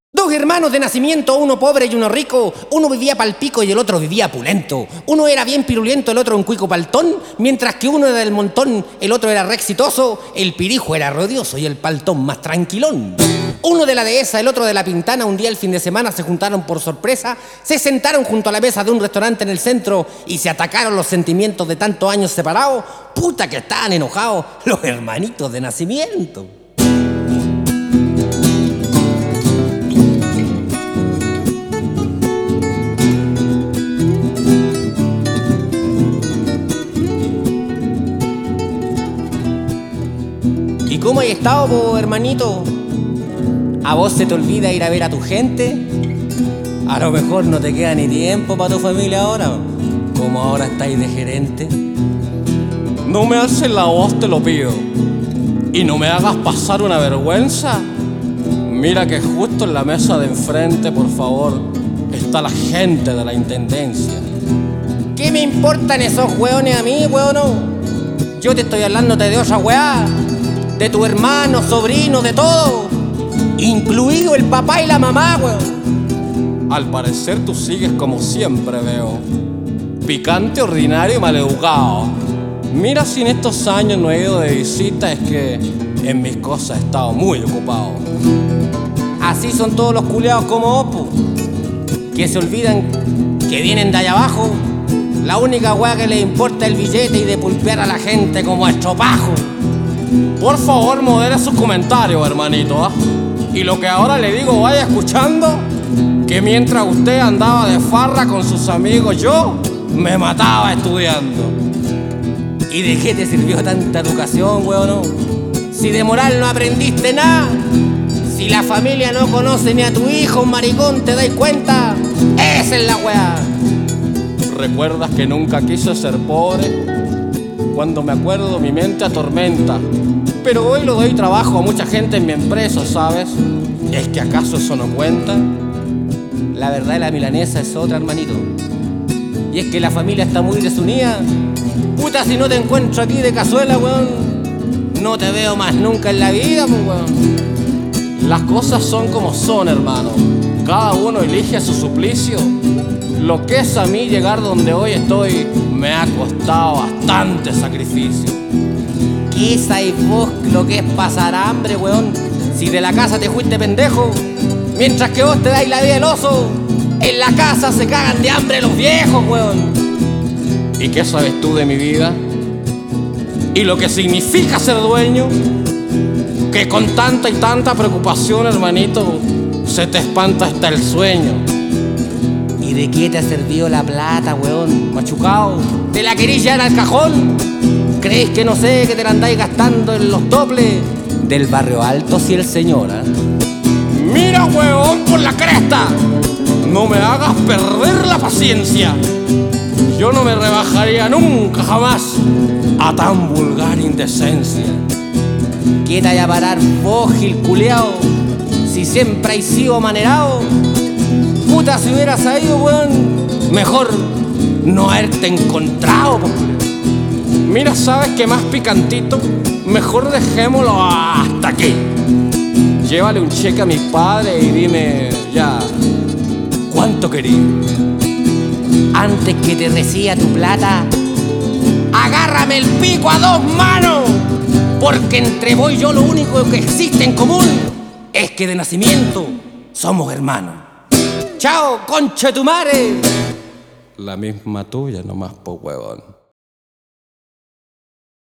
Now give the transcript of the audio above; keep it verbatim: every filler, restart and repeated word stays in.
Dos hermanos de nacimiento, uno pobre y uno rico, uno vivía pa'l pico y el otro vivía pulento. Uno era bien pirulento, el otro un cuico paltón, mientras que uno era del montón, el otro era re exitoso, el pirijo era rodioso y el paltón más tranquilón. Uno de la dehesa, el otro de la pintana, un día el fin de semana se juntaron por sorpresa, se sentaron junto a la mesa de un restaurante en el centro y se atacaron los sentimientos de tantos años separados. Puta que estaban enojados los hermanitos de nacimiento. ¿Y cómo has estado, po, hermanito? ¿A vos se te olvida ir a ver a tu gente? A lo mejor no te queda ni tiempo para tu familia ahora, como ahora estáis de gerente. No me alces la voz, te lo pido, y no me hagas pasar una vergüenza. Mira que justo en la mesa de enfrente, por favor, está la gente de la intendencia. ¿Qué me importan esos hueones a mí, hueón? Yo te estoy hablándote de otra hueá, de tu hermano, sobrino, de todo, incluido el papá y la mamá, weón. Al parecer tú sigues como siempre veo, picante, ordinario y maleducado. Mira, si en estos años no he ido de visita, es que en mis cosas he estado muy ocupado. Así son todos los culiados como vos, po, que se olvidan que vienen de allá abajo. La única weá que les importa es el billete y de pulpear a la gente como estropajo. Por favor, modere sus comentarios, hermanito, ¿ah? Y lo que ahora le digo, vaya escuchando, que mientras usted andaba de farra con sus amigos, yo me mataba estudiando. ¿Y de qué te sirvió tanta educación, weón? Si de moral no aprendiste nada, si la familia no conoce ni a tu hijo, un maricón, ¿te dais cuenta? Esa es la weá. ¿Recuerdas que nunca quise ser pobre? Cuando me acuerdo mi mente atormenta, pero hoy le doy trabajo a mucha gente en mi empresa, ¿sabes? ¿Es que acaso eso no cuenta? La verdad de la milanesa es otra, hermanito. Y es que la familia está muy desunida. Puta, si no te encuentro aquí de cazuela, weón, no te veo más nunca en la vida, pues, weón. Las cosas son como son, hermano. Cada uno elige su suplicio. Lo que es a mí llegar donde hoy estoy me ha costado bastante sacrificio. ¿Qué sabes vos lo que es pasar hambre, weón? Si de la casa te fuiste pendejo, mientras que vos te dais la vida del oso, en la casa se cagan de hambre los viejos, weón. ¿Y qué sabes tú de mi vida? ¿Y lo que significa ser dueño? Que con tanta y tanta preocupación, hermanito, se te espanta hasta el sueño. ¿Y de qué te ha servido la plata, weón? Machucao, ¿te la querís llevar al cajón? ¿Crees que no sé que te la andáis gastando en los dobles del barrio alto si el señor, eh? Mira, weón, por la cresta, no me hagas perder la paciencia. Yo no me rebajaría nunca jamás a tan vulgar indecencia. ¿Qué te vaya a parar vos, gil culeao, si siempre has sido manerao? Puta, si hubieras sabido, weón, mejor no haberte encontrado, po. Mira, ¿sabes qué más picantito? Mejor dejémoslo hasta aquí. Llévale un cheque a mis padres y dime ya, ¿cuánto querí? Antes que te reciba tu plata, agárrame el pico a dos manos, porque entre vos y yo lo único que existe en común es que de nacimiento somos hermanos. ¡Chao, concha de tu madre! La misma tuya, nomás, po huevón.